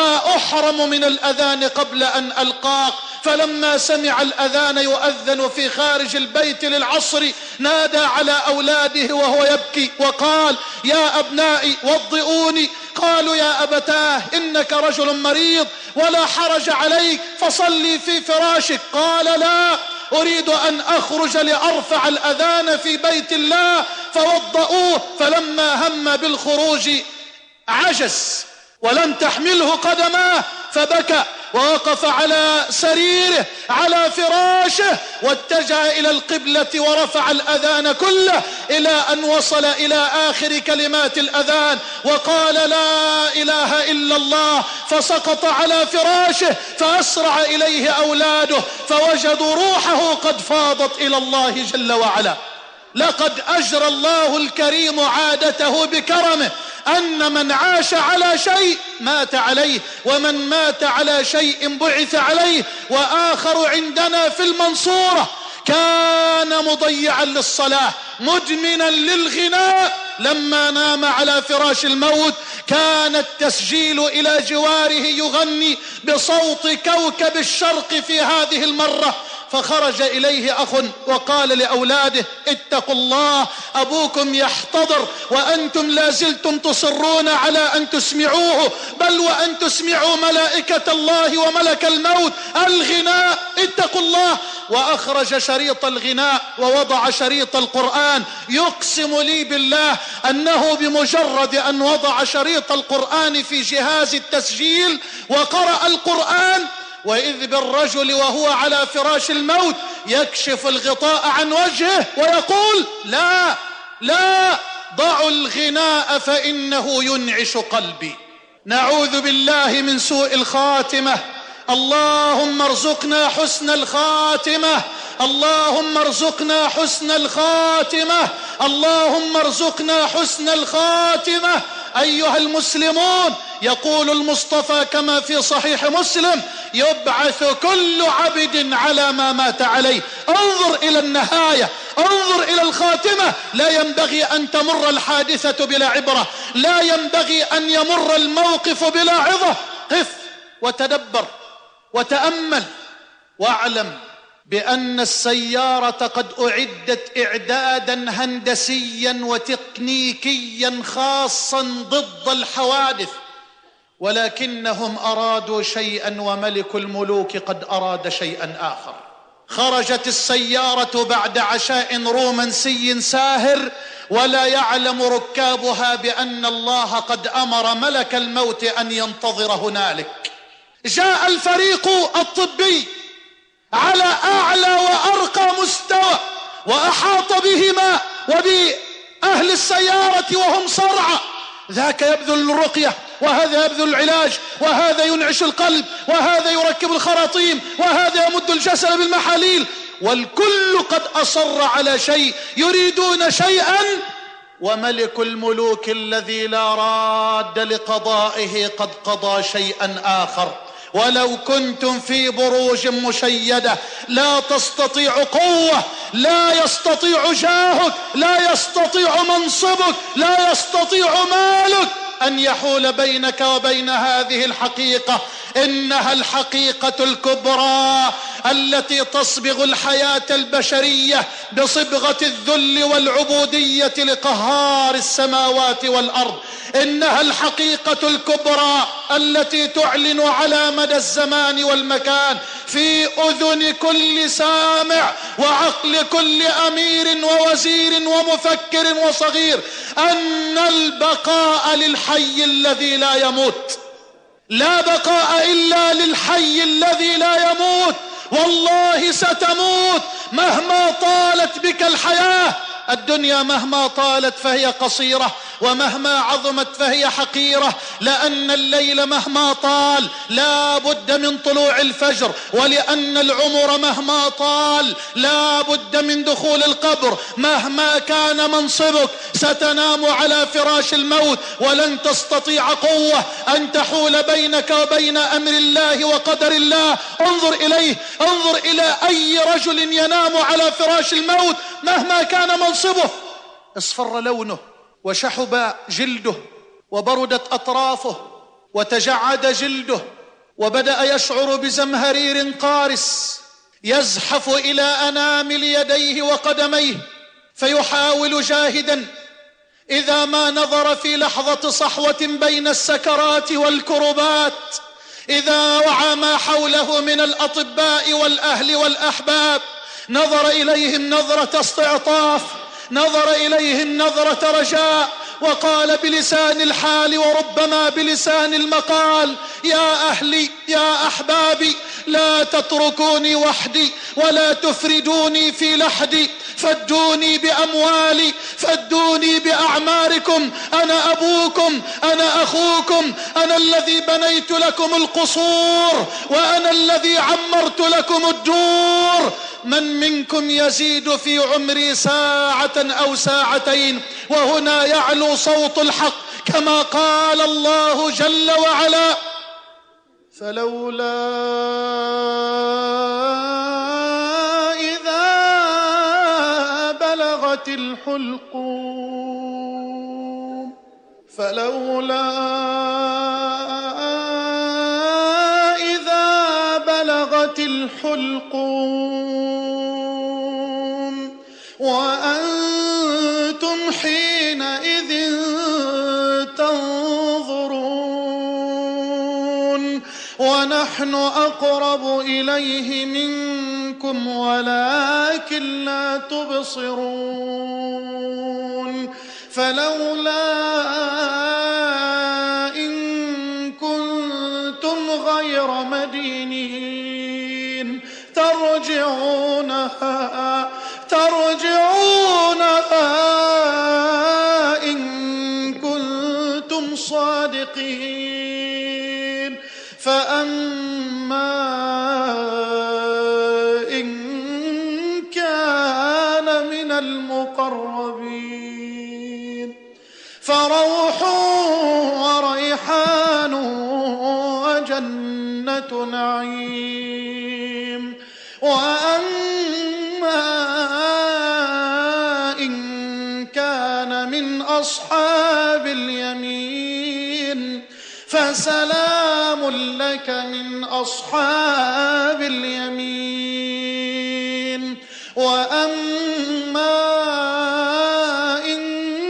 وأحرم من الأذان قبل أن ألقاك. فلما سمع الأذان يؤذن في خارج البيت للعصر نادى على أولاده وهو يبكي وقال يا أبنائي وضئوني. قالوا يا أبتاه إنك رجل مريض ولا حرج عليك فصلي في فراشك. قال لا، أريد أن أخرج لأرفع الأذان في بيت الله. فوضؤوه، فلما هم بالخروج عجز ولم تحمله قدماه فبكى ووقف على سريره على فراشه واتجه إلى القبلة ورفع الأذان كله إلى أن وصل إلى آخر كلمات الأذان وقال لا إله إلا الله، فسقط على فراشه فأسرع إليه أولاده فوجدوا روحه قد فاضت إلى الله جل وعلا. لقد أجرى الله الكريم عادته بكرمه أن من عاش على شيء مات عليه، ومن مات على شيء بعث عليه. وآخر عندنا في المنصورة كان مضيعا للصلاة مدمنا للغناء، لما نام على فراش الموت كان التسجيل إلى جواره يغني بصوت كوكب الشرق في هذه المرة. فخرج إليه أخ وقال لأولاده اتقوا الله، أبوكم يحتضر وأنتم لازلتم تصرون على أن تسمعوه، بل وأن تسمعوا ملائكة الله وملك الموت الغناء، اتقوا الله. وأخرج شريط الغناء ووضع شريط القرآن. يقسم لي بالله أنه بمجرد أن وضع شريط القرآن في جهاز التسجيل وقرأ القرآن وإذ بالرجل وهو على فراش الموت يكشف الغطاء عن وجهه ويقول لا لا ضعوا الغناء فإنه ينعش قلبي. نعوذ بالله من سوء الخاتمة. اللهم ارزقنا حسن الخاتمة، اللهم ارزقنا حسن الخاتمة، اللهم ارزقنا حسن الخاتمة. أيها المسلمون، يقول المصطفى كما في صحيح مسلم يبعث كل عبد على ما مات عليه. انظر إلى النهاية، انظر إلى الخاتمة. لا ينبغي أن تمر الحادثة بلا عبرة، لا ينبغي أن يمر الموقف بلا عظة. قف وتدبر وتأمل واعلم بأن السيارة قد أعدت إعدادا هندسيا وتكنيكيا خاصا ضد الحوادث، ولكنهم أرادوا شيئا وملك الملوك قد أراد شيئا آخر. خرجت السيارة بعد عشاء رومانسي ساهر ولا يعلم ركابها بأن الله قد أمر ملك الموت أن ينتظر هنالك. جاء الفريق الطبي على أعلى وأرقى مستوى وأحاط بهما وبأهل السيارة وهم صرعى. ذاك يبذل الرقية وهذا يبذل العلاج، وهذا ينعش القلب وهذا يركب الخراطيم وهذا يمد الجسد بالمحاليل، والكل قد أصر على شيء، يريدون شيئا وملك الملوك الذي لا راد لقضائه قد قضى شيئا آخر. ولو كنتم في بروج مشيدة لا تستطيع قوة، لا يستطيع جاهك، لا يستطيع منصبك، لا يستطيع مالك أن يحول بينك وبين هذه الحقيقة. إنها الحقيقة الكبرى التي تصبغ الحياة البشرية بصبغة الذل والعبودية لقهار السماوات والأرض. إنها الحقيقة الكبرى التي تعلن على مدى الزمان والمكان في أذن كل سامع وعقل كل أمير ووزير ومفكر وصغير أن البقاء للحي الذي لا يموت. لا بقاء إلا للحي الذي لا يموت. والله ستموت مهما طالت بك الحياة، الدنيا مهما طالت فهي قصيرة، ومهما عظمت فهي حقيرة، لأن الليل مهما طال لا بد من طلوع الفجر، ولأن العمر مهما طال لا بد من دخول القبر. مهما كان منصبك ستنام على فراش الموت، ولن تستطيع قوة أن تحول بينك وبين أمر الله وقدر الله. انظر إليه، انظر إلى أي رجل ينام على فراش الموت مهما كان منصبه، اصفر لونه وشحب جلده وبردت أطرافه وتجعد جلده، وبدأ يشعر بزمهرير قارس يزحف إلى أنامل يديه وقدميه، فيحاول جاهدا إذا ما نظر في لحظة صحوة بين السكرات والكربات، إذا وعى ما حوله من الأطباء والأهل والأحباب، نظر إليهم نظرة استعطاف، نظر إليهم نظرة رجاء، وقال بلسان الحال وربما بلسان المقال: يا أهلي يا أحبابي، لا تتركوني وحدي ولا تفردوني في لحدي، فدوني بأموالي، فدوني بأعماركم، أنا أبوكم، أنا أخوكم، أنا الذي بنيت لكم القصور، وأنا الذي عمرت لكم الدور. من منكم يزيد في عمري ساعة أو ساعتين؟ وهنا يعلو صوت الحق كما قال الله جل وعلا: فلولا إذا بلغت الحلقوم، فلولا إذا بلغت الحلقوم وأنتم حينئذ تنظرون، ونحن أقرب إليه منكم ولكن لا تبصرون. فلولا إن كنتم غير مدينين ترجعونها ترجعونها إن كنتم صادقين. فأما إن كان من المقربين فروح وريحان وجنة نعيم. وأما إن كان من أصحاب اليمين فسلام لك من أصحاب اليمين. وأما إن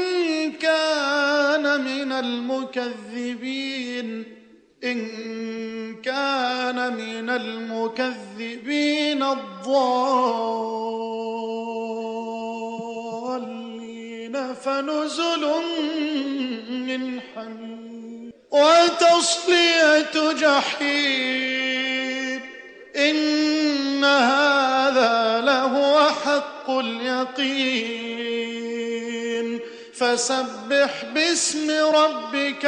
كان من المكذبين إن كان من المكذبين الضالين فنزل من حميم وتصلية جحيم. إن هذا لهو حق اليقين. فسبح باسم ربك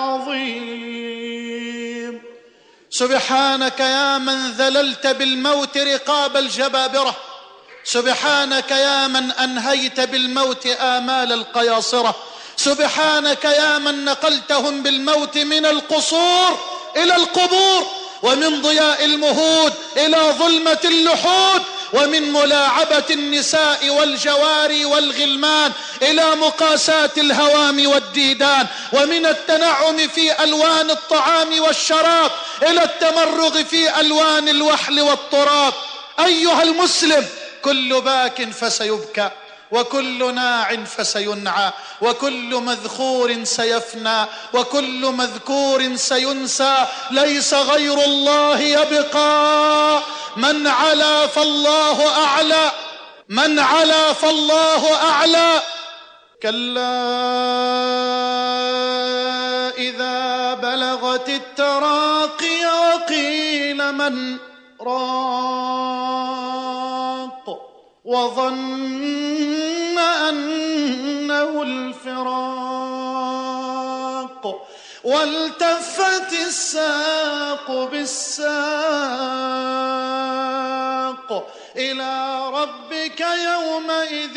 العظيم. سبحانك يا من ذللت بالموت رقاب الجبابرة، سبحانك يا من أنهيت بالموت آمال القياصرة، سبحانك يا من نقلتهم بالموت من القصور إلى القبور، ومن ضياء المهود إلى ظلمة اللحود، ومن ملاعبة النساء والجواري والغلمان إلى مقاساة الهوام والديدان، ومن التنعم في ألوان الطعام والشراب إلى التمرغ في ألوان الوحل والتراب. أيها المسلم، كل باك فسيبكى، وكل ناع فسينعى، وكل مذخور سيفنى، وكل مذكور سينسى. ليس غير الله يبقى. من علا فالله أعلى، من علا فالله أعلى. كلا إذا بلغت التراقي وقيل من راق وظن أن الفراق والتفت الساق بالساق إلى ربك يومئذ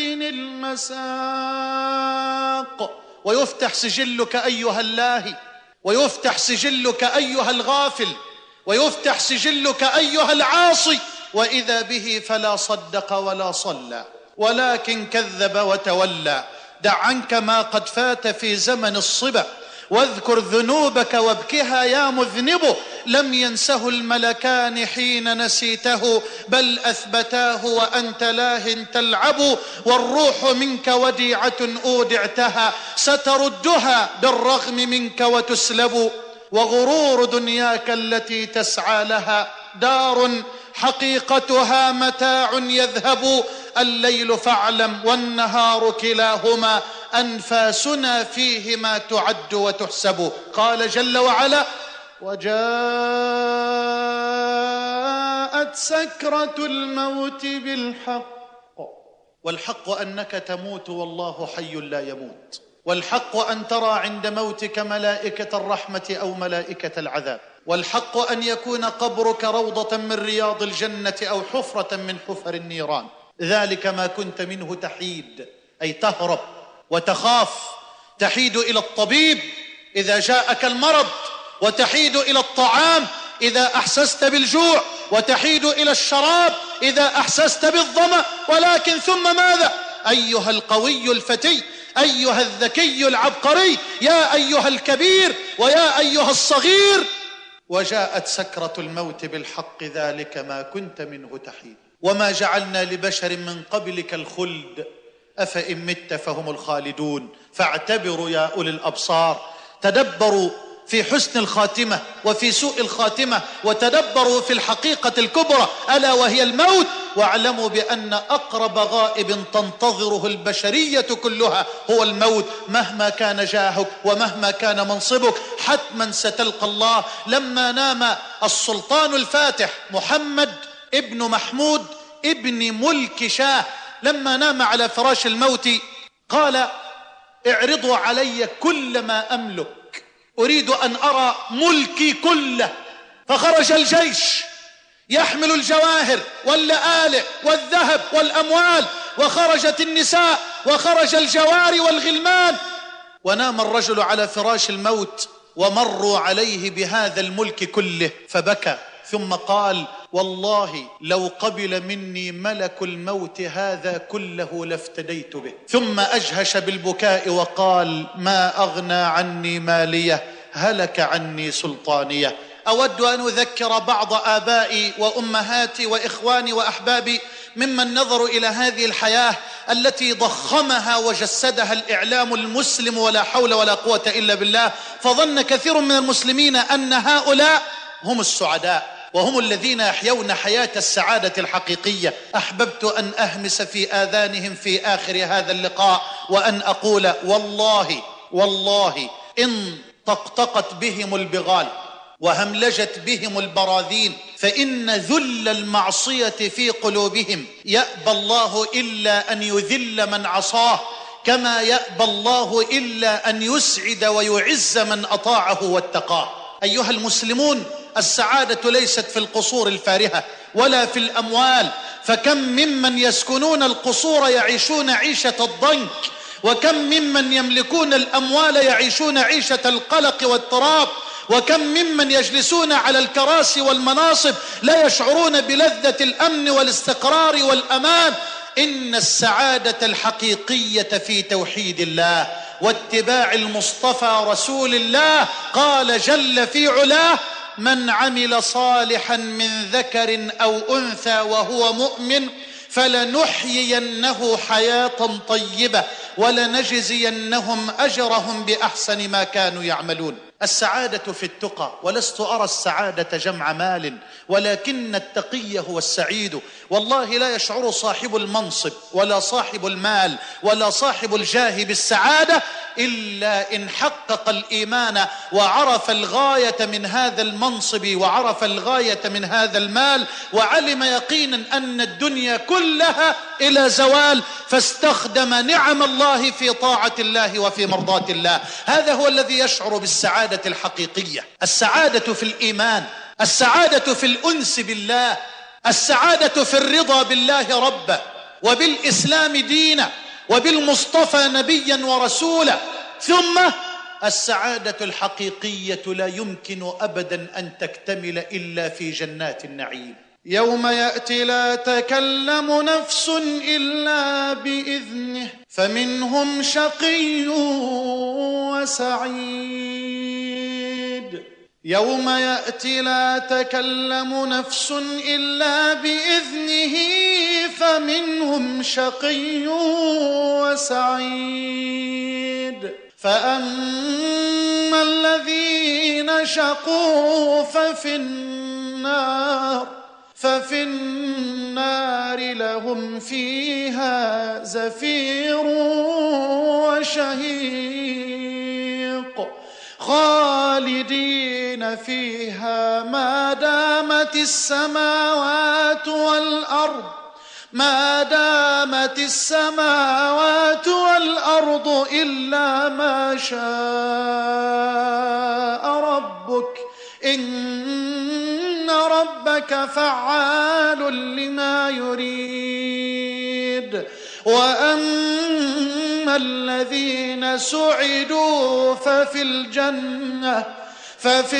المساق. ويفتح سجلك أيها اللاهي، ويفتح سجلك أيها الغافل، ويفتح سجلك أيها العاصي، وإذا به فلا صدق ولا صلى ولكن كذب وتولى. دع عنك ما قد فات في زمن الصبا واذكر ذنوبك وابكها يا مذنب. لم ينسه الملكان حين نسيته بل أثبتاه وأنت لاه تلعب. والروح منك وديعة أودعتها ستردها بالرغم منك وتسلب. وغرور دنياك التي تسعى لها دار حقيقتها متاع يذهب. الليل فاعلم والنهار كلاهما أنفاسنا فيهما تعد وتحسب. قال جل وعلا وجاءت سكرة الموت بالحق والحق أنك تموت والله حي لا يموت. والحق أن ترى عند موتك ملائكة الرحمة أو ملائكة العذاب. والحق أن يكون قبرك روضة من رياض الجنة أو حفرة من حفر النيران. ذلك ما كنت منه تحيد، أي تهرب وتخاف. تحيد إلى الطبيب إذا جاءك المرض، وتحيد إلى الطعام إذا أحسست بالجوع، وتحيد إلى الشراب إذا أحسست بالظمأ. ولكن ثم ماذا؟ أيها القوي الفتي، أيها الذكي العبقري، يا أيها الكبير ويا أيها الصغير، وجاءت سكرة الموت بالحق ذلك ما كنت منه تحيد. وما جعلنا لبشر من قبلك الخلد أفإن مت فهم الخالدون. فاعتبروا يا أولي الأبصار، تدبروا في حسن الخاتمة وفي سوء الخاتمة، وتدبروا في الحقيقة الكبرى ألا وهي الموت. واعلموا بأن أقرب غائب تنتظره البشرية كلها هو الموت. مهما كان جاهك ومهما كان منصبك حتما ستلقى الله. لما نام السلطان الفاتح محمد ابن محمود ابن ملك شاه، لما نام على فراش الموت قال اعرضوا علي كل ما أملك، أريد أن أرى ملكي كله. فخرج الجيش يحمل الجواهر واللآلئ والذهب والأموال، وخرجت النساء وخرج الجواري والغلمان، ونام الرجل على فراش الموت ومروا عليه بهذا الملك كله فبكى، ثم قال والله لو قبل مني ملك الموت هذا كله لافتديت به. ثم أجهش بالبكاء وقال ما أغنى عني مالية هلك عني سلطانية. أود أن أذكر بعض آبائي وأمهاتي وإخواني وأحبابي ممن نظروا إلى هذه الحياة التي ضخمها وجسدها الإعلام المسلم ولا حول ولا قوة إلا بالله، فظن كثير من المسلمين أن هؤلاء هم السعداء وهم الذين يحيون حياة السعادة الحقيقية. أحببت أن أهمس في آذانهم في آخر هذا اللقاء وأن أقول والله والله إن طقطقت بهم البغال وهملجت بهم البراذين فإن ذل المعصية في قلوبهم يأبى الله إلا أن يذل من عصاه، كما يأبى الله إلا أن يسعد ويعز من أطاعه واتقاه. أيها المسلمون، السعادة ليست في القصور الفارهة ولا في الأموال، فكم ممن يسكنون القصور يعيشون عيشة الضنك، وكم ممن يملكون الأموال يعيشون عيشة القلق واضطراب، وكم ممن يجلسون على الكراسي والمناصب لا يشعرون بلذة الأمن والاستقرار والأمان. إن السعادة الحقيقية في توحيد الله واتباع المصطفى رسول الله. قال جل في علاه من عمل صالحا من ذكر أو أنثى وهو مؤمن فلنحيينه حياة طيبة ولنجزينهم أجرهم بأحسن ما كانوا يعملون. السعادة في التقى، ولست أرى السعادة جمع مال، ولكن التقي هو السعيد. والله لا يشعر صاحب المنصب ولا صاحب المال ولا صاحب الجاه بالسعادة إلا إن حقق الإيمان وعرف الغاية من هذا المنصب وعرف الغاية من هذا المال، وعلم يقينا أن الدنيا كلها إلى زوال، فاستخدم نعم الله في طاعة الله وفي مرضاة الله. هذا هو الذي يشعر بالسعادة الحقيقية، السعادة في الإيمان، السعادة في الأنس بالله، السعادة في الرضا بالله ربا وبالإسلام دينا وبالمصطفى نبيا ورسولا. ثم السعادة الحقيقية لا يمكن أبدا أن تكتمل إلا في جنات النعيم. يوم يأتي لا تكلم نفس إلا بإذنه فمنهم شقي وسعيد. يوم يأتي لا تكلم نفس إلا بإذنه فمنهم شقي وسعيد. فأما الذين شقوا ففي النار ففي النار لهم فيها زفير وشهيق خالدين فيها ما دامت السماوات والأرض ما دامت السماوات والأرض إلا ما شاء ربك إن ربك فعال لما يريد. وأما الذين سعدوا ففي الجنة ففي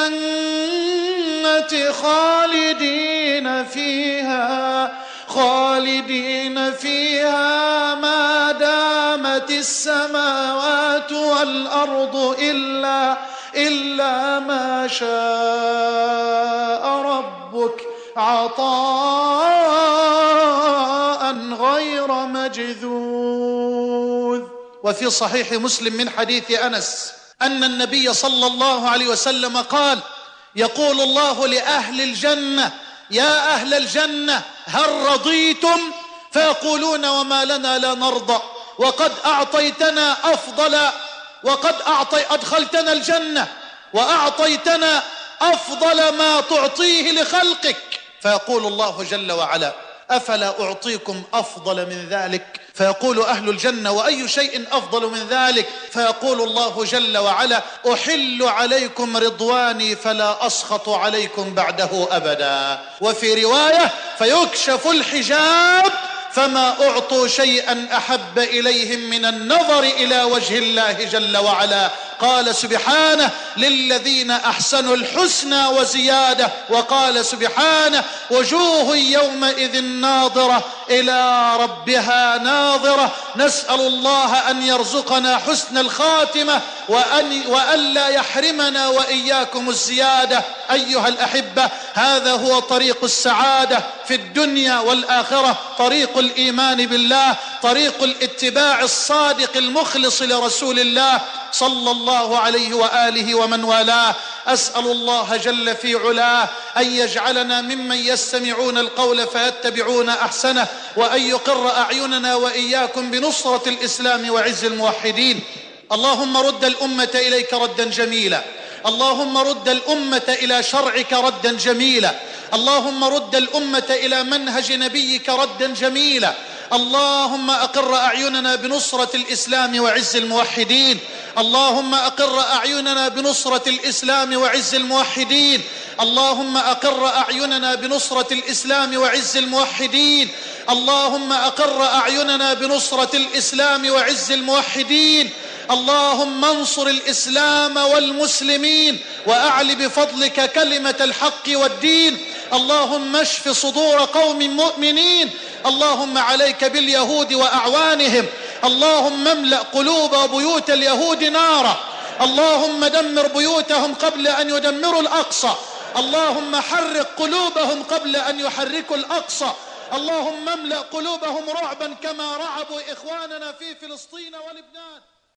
الجنة خالدين فيها خالدين فيها ما دامت السماوات والأرض إلا إلا ما شاء ربك عطاء غير مجذوذ. وفي صحيح مسلم من حديث أنس أن النبي صلى الله عليه وسلم قال: يقول الله لأهل الجنة: يا أهل الجنة هل رضيتم؟ فيقولون: وما لنا لا نرضى، وقد أعطيتنا أفضل وقد أعطي أدخلتنا الجنة وأعطيتنا أفضل ما تعطيه لخلقك. فيقول الله جل وعلا: أفلا أعطيكم أفضل من ذلك؟ فيقول أهل الجنة: وأي شيء أفضل من ذلك؟ فيقول الله جل وعلا: أحل عليكم رضواني فلا أسخط عليكم بعده أبدا. وفي رواية: فيكشف الحجاب فما أعطوا شيئا أحب إليهم من النظر إلى وجه الله جل وعلا. قال سبحانه: للذين أحسنوا الحسنى وزيادة. وقال سبحانه: وجوه يومئذ ناظرة إلى ربها ناظرة. نسأل الله أن يرزقنا حسن الخاتمة وأن وألا يحرمنا وإياكم الزيادة. أيها الأحبة، هذا هو طريق السعادة في الدنيا والآخرة، طريق الإيمان بالله، طريق الاتباع الصادق المخلص لرسول الله صلى الله عليه وآله ومن والاه. أسأل الله جل في علاه أن يجعلنا ممن يستمعون القول فيتبعون أحسنه، وأن يقر أعيننا وإياكم بنصرة الإسلام وعز الموحدين. اللهم رد الأمة إليك ردا جميلا، اللهم رد الأمة إلى شرعك ردا جميلا، اللهم رد الأمة إلى منهج نبيك ردا جميلا. اللهم أقر أعيننا بنصرة الإسلام وعز الموحدين، اللهم أقر أعيننا بنصرة الإسلام وعز الموحدين، اللهم أقر أعيننا بنصرة الإسلام وعز الموحدين، اللهم أقر أعيننا بنصرة الإسلام وعز الموحدين. اللهم انصر الإسلام والمسلمين وأعل بفضلك كلمة الحق والدين. اللهم اشف صدور قوم مؤمنين. اللهم عليك باليهود وأعوانهم، اللهم املأ قلوب وبيوت اليهود نارا، اللهم دمر بيوتهم قبل أن يدمروا الأقصى، اللهم حرق قلوبهم قبل أن يحركوا الأقصى، اللهم املأ قلوبهم رعبا كما رعبوا إخواننا في فلسطين ولبنان.